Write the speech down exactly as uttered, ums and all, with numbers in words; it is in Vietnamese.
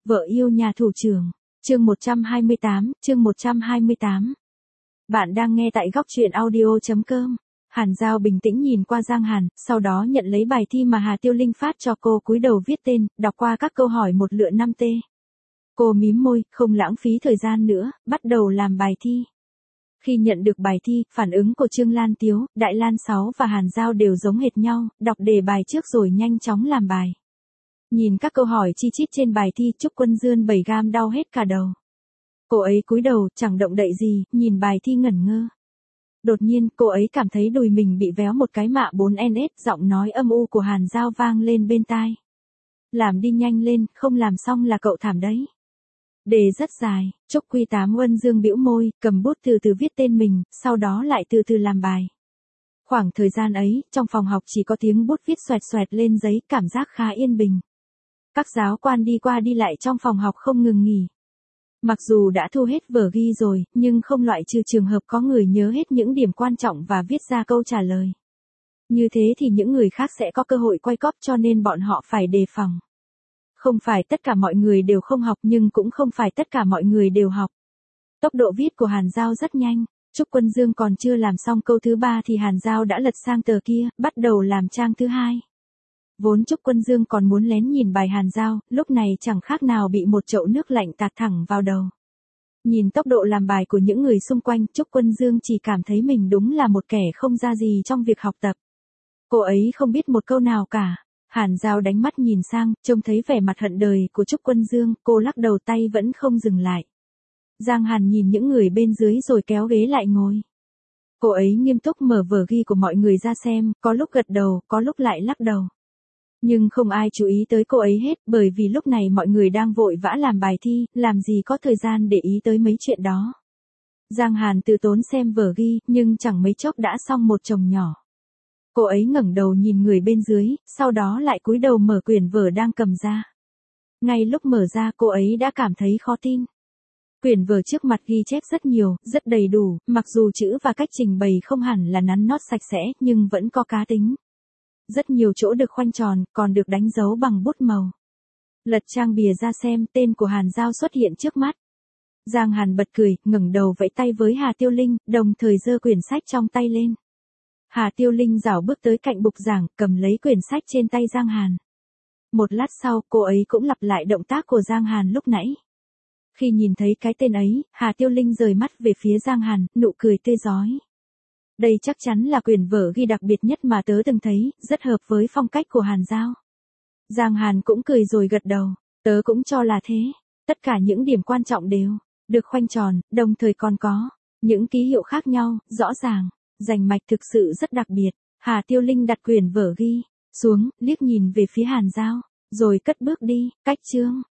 Vợ yêu nhà thủ trưởng, chương một trăm hai mươi tám, chương một trăm hai mươi tám. Bạn đang nghe tại góc truyện audio chấm com. Hàn Giao bình tĩnh nhìn qua Giang Hàn, sau đó nhận lấy bài thi mà Hà Tiêu Linh phát cho cô, cúi đầu viết tên, đọc qua các câu hỏi một lượt năm t. Cô mím môi, không lãng phí thời gian nữa, bắt đầu làm bài thi. Khi nhận được bài thi, phản ứng của Trương Lan Tiếu, Đại Lan Sáu và Hàn Giao đều giống hệt nhau, đọc đề bài trước rồi nhanh chóng làm bài. Nhìn các câu hỏi chi chít trên bài thi, Trúc Quân Dương bảy gam đau hết cả đầu. Cô ấy cúi đầu, chẳng động đậy gì, nhìn bài thi ngẩn ngơ. Đột nhiên, cô ấy cảm thấy đùi mình bị véo một cái mạ bốn en ét, giọng nói âm u của Hàn Giao vang lên bên tai. Làm đi nhanh lên, không làm xong là cậu thảm đấy. Đề rất dài, Trúc Quy Tám Quân Dương bĩu môi, cầm bút từ từ viết tên mình, sau đó lại từ từ làm bài. Khoảng thời gian ấy, trong phòng học chỉ có tiếng bút viết xoẹt xoẹt lên giấy, cảm giác khá yên bình. Các giáo quan đi qua đi lại trong phòng học không ngừng nghỉ. Mặc dù đã thu hết vở ghi rồi, nhưng không loại trừ trường hợp có người nhớ hết những điểm quan trọng và viết ra câu trả lời. Như thế thì những người khác sẽ có cơ hội quay cóp, cho nên bọn họ phải đề phòng. Không phải tất cả mọi người đều không học, nhưng cũng không phải tất cả mọi người đều học. Tốc độ viết của Hàn Giao rất nhanh. Trúc Quân Dương còn chưa làm xong câu thứ ba thì Hàn Giao đã lật sang tờ kia, bắt đầu làm trang thứ hai. Vốn Trúc Quân Dương còn muốn lén nhìn bài Hàn Giao, lúc này chẳng khác nào bị một chậu nước lạnh tạt thẳng vào đầu. Nhìn tốc độ làm bài của những người xung quanh, Trúc Quân Dương chỉ cảm thấy mình đúng là một kẻ không ra gì trong việc học tập. Cô ấy không biết một câu nào cả. Hàn Giao đánh mắt nhìn sang, trông thấy vẻ mặt hận đời của Trúc Quân Dương, cô lắc đầu, tay vẫn không dừng lại. Giang Hàn nhìn những người bên dưới rồi kéo ghế lại ngồi. Cô ấy nghiêm túc mở vở ghi của mọi người ra xem, có lúc gật đầu, có lúc lại lắc đầu. Nhưng không ai chú ý tới cô ấy hết, bởi vì lúc này mọi người đang vội vã làm bài thi, làm gì có thời gian để ý tới mấy chuyện đó. Giang Hàn từ tốn xem vở ghi, nhưng chẳng mấy chốc đã xong một chồng nhỏ. Cô ấy ngẩng đầu nhìn người bên dưới, sau đó lại cúi đầu mở quyển vở đang cầm ra. Ngay lúc mở ra, cô ấy đã cảm thấy khó tin. Quyển vở trước mặt ghi chép rất nhiều, rất đầy đủ, mặc dù chữ và cách trình bày không hẳn là nắn nót sạch sẽ, nhưng vẫn có cá tính. Rất nhiều chỗ được khoanh tròn, còn được đánh dấu bằng bút màu. Lật trang bìa ra xem, tên của Hàn Giao xuất hiện trước mắt. Giang Hàn bật cười, ngẩng đầu vẫy tay với Hà Tiêu Linh, đồng thời giơ quyển sách trong tay lên. Hà Tiêu Linh rảo bước tới cạnh bục giảng, cầm lấy quyển sách trên tay Giang Hàn. Một lát sau, cô ấy cũng lặp lại động tác của Giang Hàn lúc nãy. Khi nhìn thấy cái tên ấy, Hà Tiêu Linh rời mắt về phía Giang Hàn, nụ cười tươi rói. Đây chắc chắn là quyển vở ghi đặc biệt nhất mà tớ từng thấy, rất hợp với phong cách của Hàn Giao. Giang Hàn cũng cười rồi gật đầu, tớ cũng cho là thế. Tất cả những điểm quan trọng đều được khoanh tròn, đồng thời còn có những ký hiệu khác nhau, rõ ràng, rành mạch, thực sự rất đặc biệt. Hà Tiêu Linh đặt quyển vở ghi xuống, liếc nhìn về phía Hàn Giao, rồi cất bước đi. Cách chương